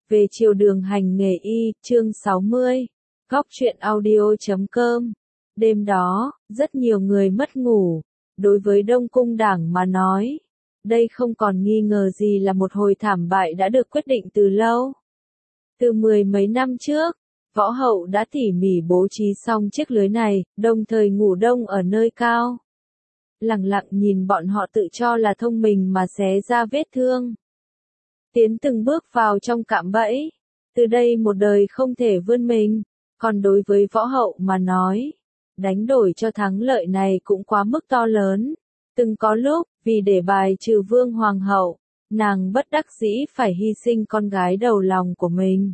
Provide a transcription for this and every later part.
Về chiều đường hành nghề y, chương 60. Góc truyện audio.com. Đêm đó, rất nhiều người mất ngủ. Đối với Đông Cung Đảng mà nói, đây không còn nghi ngờ gì là một hồi thảm bại đã được quyết định từ lâu. Từ mười mấy năm trước, Võ Hậu đã tỉ mỉ bố trí xong chiếc lưới này, đồng thời ngủ đông ở nơi cao. Lặng lặng nhìn bọn họ tự cho là thông minh mà xé ra vết thương. Tiến từng bước vào trong cạm bẫy. Từ đây một đời không thể vươn mình. Còn đối với Võ Hậu mà nói, đánh đổi cho thắng lợi này cũng quá mức to lớn. Từng có lúc, vì để bài trừ Vương Hoàng hậu, nàng bất đắc dĩ phải hy sinh con gái đầu lòng của mình.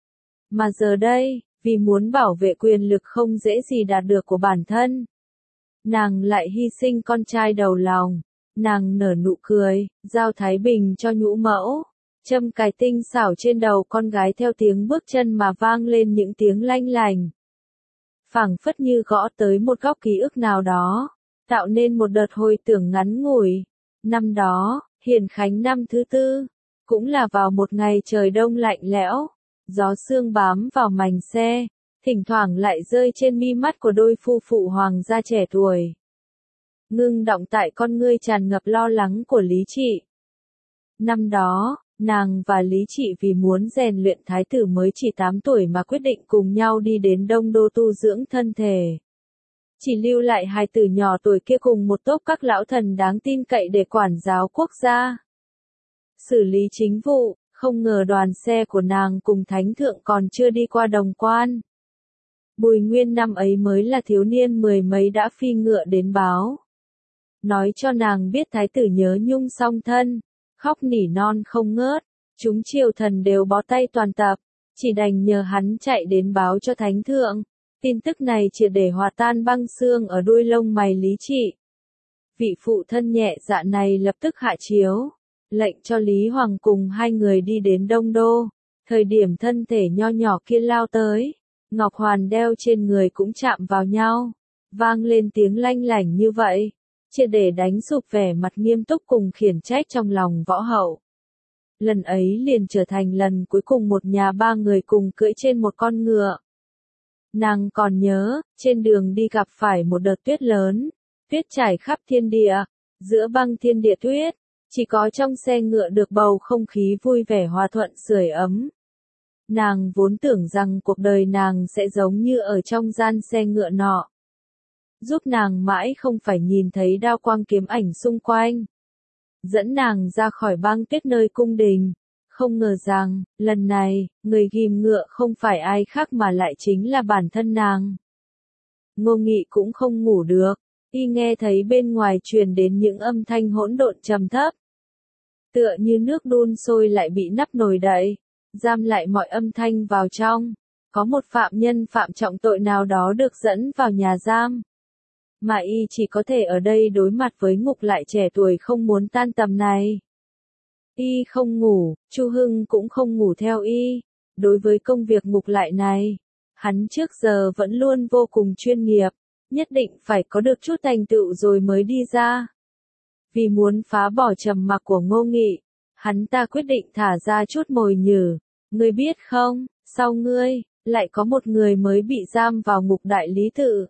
Mà giờ đây, vì muốn bảo vệ quyền lực không dễ gì đạt được của bản thân, nàng lại hy sinh con trai đầu lòng. Nàng nở nụ cười, giao thái bình cho nhũ mẫu, châm cài tinh xảo trên đầu con gái, theo tiếng bước chân mà vang lên những tiếng lanh lành. Phảng phất như gõ tới một góc ký ức nào đó, tạo nên một đợt hồi tưởng ngắn ngủi. Năm đó, Hiền Khánh năm thứ tư, cũng là vào một ngày trời đông lạnh lẽo, gió sương bám vào mành xe, thỉnh thoảng lại rơi trên mi mắt của đôi phu phụ hoàng gia trẻ tuổi. Ngưng đọng tại con ngươi tràn ngập lo lắng của Lý Trị. Năm đó, nàng và Lý Trị vì muốn rèn luyện thái tử mới chỉ 8 tuổi mà quyết định cùng nhau đi đến Đông Đô tu dưỡng thân thể. Chỉ lưu lại hai tử nhỏ tuổi kia cùng một tốp các lão thần đáng tin cậy để quản giáo quốc gia, xử lý chính vụ. Không ngờ đoàn xe của nàng cùng thánh thượng còn chưa đi qua Đồng Quan. Bùi Nguyên năm ấy mới là thiếu niên mười mấy đã phi ngựa đến báo, nói cho nàng biết thái tử nhớ nhung song thân, khóc nỉ non không ngớt. Chúng triều thần đều bó tay toàn tập, chỉ đành nhờ hắn chạy đến báo cho thánh thượng. Tin tức này triệt để hòa tan băng xương ở đuôi lông mày Lý Trị. Vị phụ thân nhẹ dạ này lập tức hạ chiếu, lệnh cho Lý Hoàng cùng hai người đi đến Đông Đô. Thời điểm thân thể nho nhỏ kia lao tới, ngọc hoàn đeo trên người cũng chạm vào nhau, vang lên tiếng lanh lảnh như vậy, triệt để đánh sụp vẻ mặt nghiêm túc cùng khiển trách trong lòng Võ Hậu. Lần ấy liền trở thành lần cuối cùng một nhà ba người cùng cưỡi trên một con ngựa. Nàng còn nhớ, trên đường đi gặp phải một đợt tuyết lớn, tuyết trải khắp thiên địa, giữa băng thiên địa tuyết, chỉ có trong xe ngựa được bầu không khí vui vẻ hòa thuận sưởi ấm. Nàng vốn tưởng rằng cuộc đời nàng sẽ giống như ở trong gian xe ngựa nọ, giúp nàng mãi không phải nhìn thấy đao quang kiếm ảnh xung quanh, dẫn nàng ra khỏi băng tuyết nơi cung đình. Không ngờ rằng, lần này, người ghim ngựa không phải ai khác mà lại chính là bản thân nàng. Ngô Nghị cũng không ngủ được, y nghe thấy bên ngoài truyền đến những âm thanh hỗn độn trầm thấp, tựa như nước đun sôi lại bị nắp nồi đậy, giam lại mọi âm thanh vào trong. Có một phạm nhân phạm trọng tội nào đó được dẫn vào nhà giam, mà y chỉ có thể ở đây đối mặt với ngục lại trẻ tuổi không muốn tan tầm này. Y không ngủ, Chu Hưng cũng không ngủ theo y. Đối với công việc ngục lại này, hắn trước giờ vẫn luôn vô cùng chuyên nghiệp, nhất định phải có được chút thành tựu rồi mới đi ra. Vì muốn phá bỏ trầm mặc của Ngô Nghị, hắn ta quyết định thả ra chút mồi nhử. Ngươi biết không, sau ngươi, lại có một người mới bị giam vào ngục đại lý tự.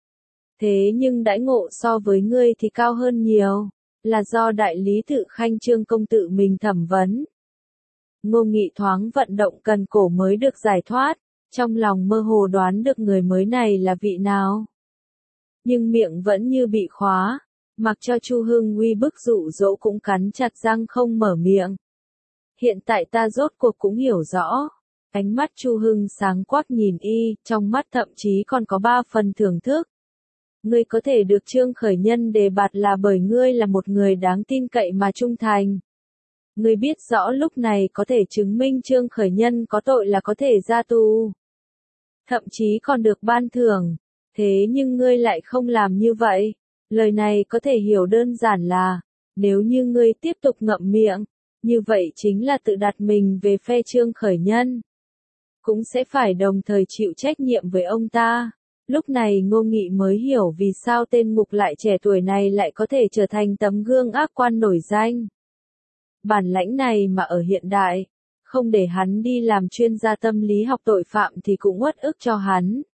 Thế nhưng đãi ngộ so với ngươi thì cao hơn nhiều, là do đại lý tự Khanh Trương công tự mình thẩm vấn. Ngô Nghị thoáng vận động cần cổ mới được giải thoát, trong lòng mơ hồ đoán được người mới này là vị nào. Nhưng miệng vẫn như bị khóa, mặc cho Chu Hưng uy bức dụ dỗ cũng cắn chặt răng không mở miệng. Hiện tại ta rốt cuộc cũng hiểu rõ. Ánh mắt Chu Hưng sáng quắc nhìn y, trong mắt thậm chí còn có 3 phần thưởng thức. Ngươi có thể được Trương Khởi Nhân đề bạt là bởi ngươi là một người đáng tin cậy mà trung thành. Ngươi biết rõ lúc này có thể chứng minh Trương Khởi Nhân có tội là có thể ra tù, thậm chí còn được ban thưởng. Thế nhưng ngươi lại không làm như vậy. Lời này có thể hiểu đơn giản là, nếu như ngươi tiếp tục ngậm miệng, như vậy chính là tự đặt mình về phe Trương Khởi Nhân, cũng sẽ phải đồng thời chịu trách nhiệm với ông ta. Lúc này Ngô Nghị mới hiểu vì sao tên ngục lại trẻ tuổi này lại có thể trở thành tấm gương ác quan nổi danh. Bản lãnh này mà ở hiện đại, không để hắn đi làm chuyên gia tâm lý học tội phạm thì cũng uất ức cho hắn.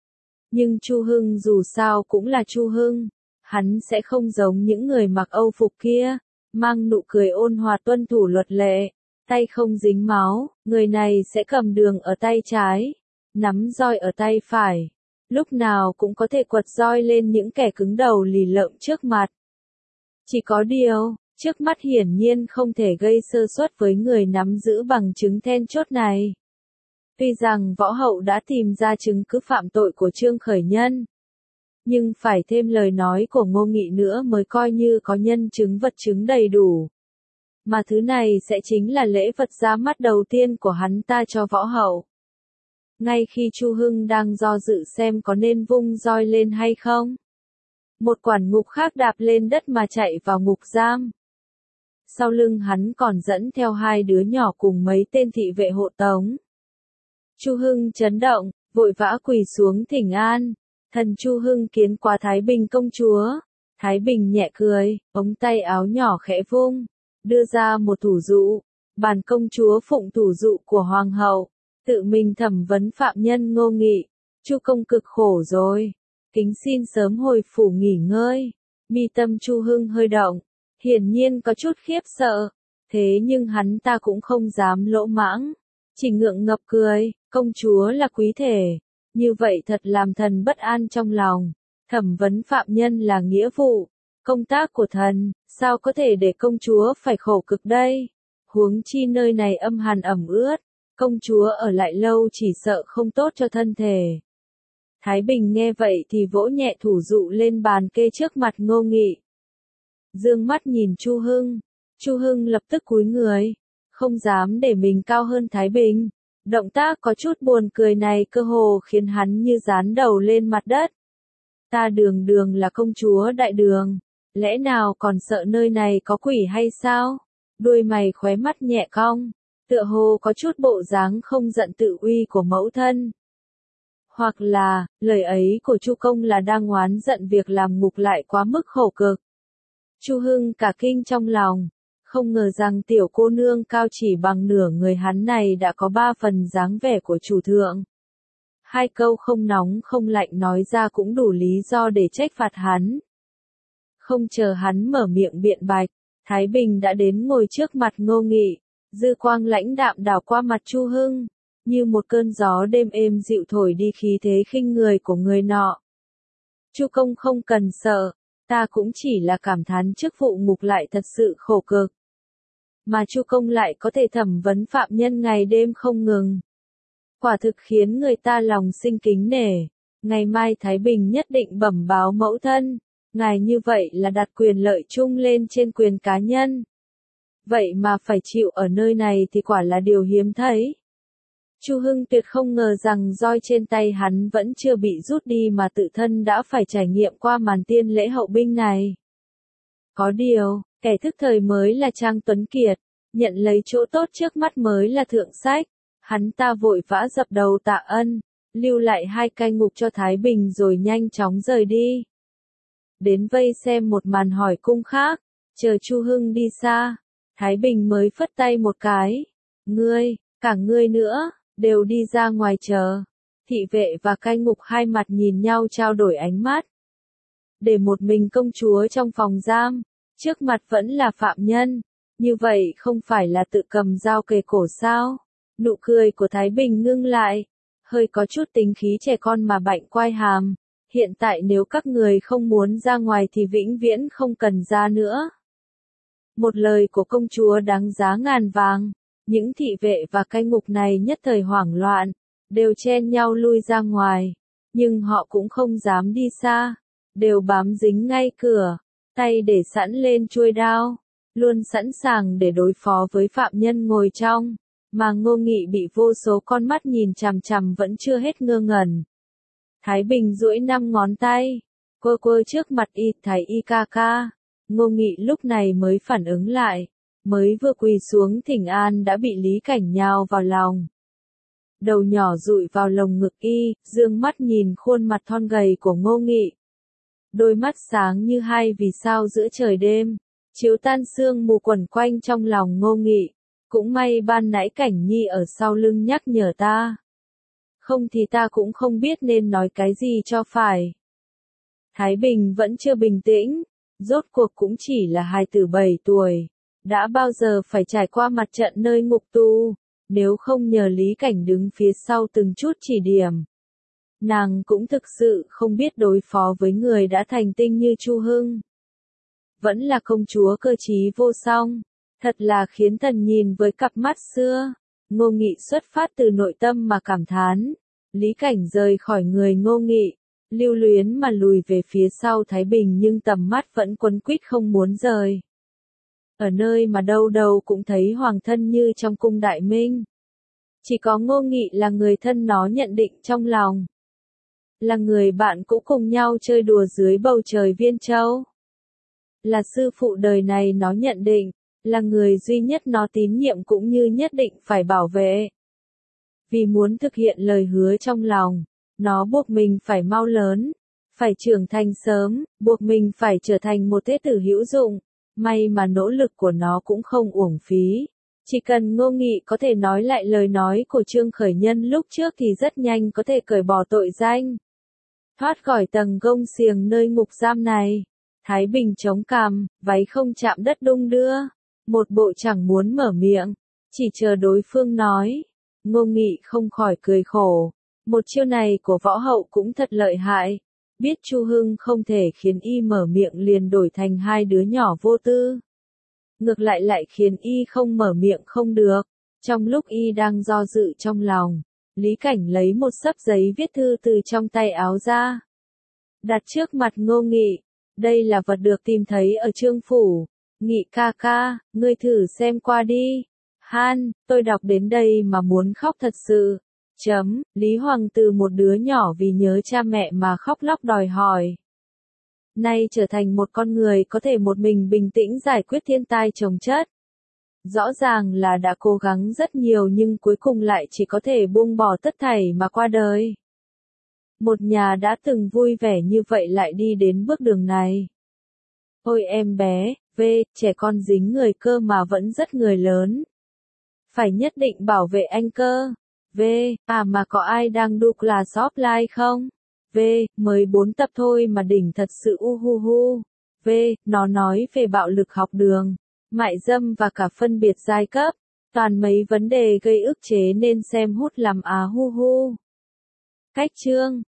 Nhưng Chu Hưng dù sao cũng là Chu Hưng, hắn sẽ không giống những người mặc Âu phục kia, mang nụ cười ôn hòa tuân thủ luật lệ, tay không dính máu, người này sẽ cầm đường ở tay trái, nắm roi ở tay phải, lúc nào cũng có thể quật roi lên những kẻ cứng đầu lì lợm trước mặt. Chỉ có điều, trước mắt hiển nhiên không thể gây sơ suất với người nắm giữ bằng chứng then chốt này. Tuy rằng võ hậu đã tìm ra chứng cứ phạm tội của Trương Khởi Nhân, nhưng phải thêm lời nói của Ngô Nghị nữa mới coi như có nhân chứng vật chứng đầy đủ. Mà thứ này sẽ chính là lễ vật ra mắt đầu tiên của hắn ta cho võ hậu. Ngay khi Chu Hưng đang do dự xem có nên vung roi lên hay không, một quản ngục khác đạp lên đất mà chạy vào ngục giam. Sau lưng hắn còn dẫn theo 2 đứa nhỏ cùng mấy tên thị vệ hộ tống. Chu Hưng chấn động, vội vã quỳ xuống thỉnh an. Thần Chu Hưng kiến qua Thái Bình công chúa. Thái Bình nhẹ cười, ống tay áo nhỏ khẽ vung, đưa ra một thủ dụ. Bản công chúa phụng thủ dụ của hoàng hậu, tự mình thẩm vấn phạm nhân Ngô Nghị. Chu công cực khổ rồi, kính xin sớm hồi phủ nghỉ ngơi. Mi tâm Chu Hưng hơi động, hiển nhiên có chút khiếp sợ, thế nhưng hắn ta cũng không dám lỗ mãng, chỉ ngượng ngập cười, công chúa là quý thể, như vậy thật làm thần bất an trong lòng, thẩm vấn phạm nhân là nghĩa vụ, công tác của thần, sao có thể để công chúa phải khổ cực đây, huống chi nơi này âm hàn ẩm ướt, công chúa ở lại lâu chỉ sợ không tốt cho thân thể. Thái Bình nghe vậy thì vỗ nhẹ thủ dụ lên bàn kê trước mặt Ngô Nghị. Dương mắt nhìn Chu Hưng, Chu Hưng lập tức cúi người, không dám để mình cao hơn Thái Bình. Động tác có chút buồn cười này cơ hồ khiến hắn như dán đầu lên mặt đất. Ta đường đường là công chúa đại đường, lẽ nào còn sợ nơi này có quỷ hay sao? Đuôi mày khóe mắt nhẹ cong, tựa hồ có chút bộ dáng không giận tự uy của mẫu thân. Hoặc là, lời ấy của Chu công là đang oán giận việc làm ngục lại quá mức khổ cực. Chu Hưng cả kinh trong lòng, không ngờ rằng tiểu cô nương cao chỉ bằng nửa người hắn này đã có 3 phần dáng vẻ của chủ thượng. 2 câu không nóng không lạnh nói ra cũng đủ lý do để trách phạt hắn. Không chờ hắn mở miệng biện bạch, Thái Bình đã đến ngồi trước mặt Ngô Nghị, dư quang lãnh đạm đảo qua mặt Chu Hưng, như một cơn gió đêm êm dịu thổi đi khí thế khinh người của người nọ. Chu công không cần sợ, ta cũng chỉ là cảm thán chức vụ ngục lại thật sự khổ cực. Mà Chu công lại có thể thẩm vấn phạm nhân ngày đêm không ngừng. Quả thực khiến người ta lòng sinh kính nể. Ngày mai Thái Bình nhất định bẩm báo mẫu thân. Ngài như vậy là đặt quyền lợi chung lên trên quyền cá nhân. Vậy mà phải chịu ở nơi này thì quả là điều hiếm thấy. Chu Hưng tuyệt không ngờ rằng roi trên tay hắn vẫn chưa bị rút đi mà tự thân đã phải trải nghiệm qua màn tiên lễ hậu binh này. Có điều, kẻ thức thời mới là Trang Tuấn Kiệt, nhận lấy chỗ tốt trước mắt mới là thượng sách. Hắn ta vội vã dập đầu tạ ân, lưu lại 2 cai ngục cho Thái Bình rồi nhanh chóng rời đi. Đến vây xem một màn hỏi cung khác, chờ Chu Hưng đi xa, Thái Bình mới phất tay một cái. Ngươi, cả ngươi nữa, đều đi ra ngoài chờ. Thị vệ và cai ngục hai mặt nhìn nhau trao đổi ánh mắt. Để một mình công chúa trong phòng giam, trước mặt vẫn là phạm nhân, như vậy không phải là tự cầm dao kề cổ sao? Nụ cười của Thái Bình ngưng lại, hơi có chút tính khí trẻ con mà bạnh quai hàm. Hiện tại nếu các người không muốn ra ngoài thì vĩnh viễn không cần ra nữa. Một lời của công chúa đáng giá ngàn vàng. Những thị vệ và cai ngục này nhất thời hoảng loạn, đều chen nhau lui ra ngoài. Nhưng họ cũng không dám đi xa, đều bám dính ngay cửa, tay để sẵn lên chuôi đao, luôn sẵn sàng để đối phó với phạm nhân ngồi trong. Mà Ngô Nghị bị vô số con mắt nhìn chằm chằm vẫn chưa hết ngơ ngẩn. Thái Bình duỗi 5 ngón tay, quơ quơ trước mặt y thái y ca ca. Ngô Nghị lúc này mới phản ứng lại, mới vừa quỳ xuống thỉnh an đã bị Lý Cảnh nhào vào lòng. Đầu nhỏ dụi vào lồng ngực y, dương mắt nhìn khuôn mặt thon gầy của Ngô Nghị. Đôi mắt sáng như 2 vì sao giữa trời đêm, chiếu tan sương mù quẩn quanh trong lòng Ngô Nghị. Cũng may ban nãy Cảnh Nhi ở sau lưng nhắc nhở ta. Không thì ta cũng không biết nên nói cái gì cho phải. Thái Bình vẫn chưa bình tĩnh, rốt cuộc cũng chỉ là hài tử 7 tuổi. Đã bao giờ phải trải qua mặt trận nơi ngục tù, nếu không nhờ Lý Cảnh đứng phía sau từng chút chỉ điểm. Nàng cũng thực sự không biết đối phó với người đã thành tinh như Chu Hưng. Vẫn là công chúa cơ trí vô song, thật là khiến thần nhìn với cặp mắt xưa. Ngô Nghị xuất phát từ nội tâm mà cảm thán. Lý Cảnh rời khỏi người Ngô Nghị, lưu luyến mà lùi về phía sau Thái Bình nhưng tầm mắt vẫn quấn quýt không muốn rời. Ở nơi mà đâu đâu cũng thấy hoàng thân như trong cung Đại Minh. Chỉ có Ngô Nghị là người thân nó nhận định trong lòng. Là người bạn cũ cùng nhau chơi đùa dưới bầu trời Viên Châu. Là sư phụ đời này nó nhận định, là người duy nhất nó tín nhiệm cũng như nhất định phải bảo vệ. Vì muốn thực hiện lời hứa trong lòng, nó buộc mình phải mau lớn, phải trưởng thành sớm, buộc mình phải trở thành một thế tử hữu dụng. May mà nỗ lực của nó cũng không uổng phí. Chỉ cần Ngô Nghị có thể nói lại lời nói của Trương Khởi Nhân lúc trước thì rất nhanh có thể cởi bỏ tội danh. Thoát khỏi tầng gông xiềng nơi ngục giam này. Thái Bình chống cằm, váy không chạm đất đung đưa. Một bộ chẳng muốn mở miệng, chỉ chờ đối phương nói. Ngô Nghị không khỏi cười khổ. Một chiêu này của võ hậu cũng thật lợi hại. Biết Chu Hưng không thể khiến y mở miệng liền đổi thành hai đứa nhỏ vô tư. Ngược lại khiến y không mở miệng không được. Trong lúc y đang do dự trong lòng, Lý Cảnh lấy một xấp giấy viết thư từ trong tay áo ra. Đặt trước mặt Ngô Nghị. Đây là vật được tìm thấy ở Trương phủ. Nghị ca ca, ngươi thử xem qua đi. Han, tôi đọc đến đây mà muốn khóc thật sự. Lý Hoàng từ một đứa nhỏ vì nhớ cha mẹ mà khóc lóc đòi hỏi. Nay trở thành một con người có thể một mình bình tĩnh giải quyết thiên tai chồng chất. Rõ ràng là đã cố gắng rất nhiều nhưng cuối cùng lại chỉ có thể buông bỏ tất thảy mà qua đời. Một nhà đã từng vui vẻ như vậy lại đi đến bước đường này. Ôi em bé, trẻ con dính người cơ mà vẫn rất người lớn. Phải nhất định bảo vệ anh cơ. Mà có ai đang đu class offline không? Mới 4 tập thôi mà đỉnh thật sự uhuhu. Nó nói về bạo lực học đường, mại dâm và cả phân biệt giai cấp. Toàn mấy vấn đề gây ức chế nên xem hút làm á hu hu. Cách chương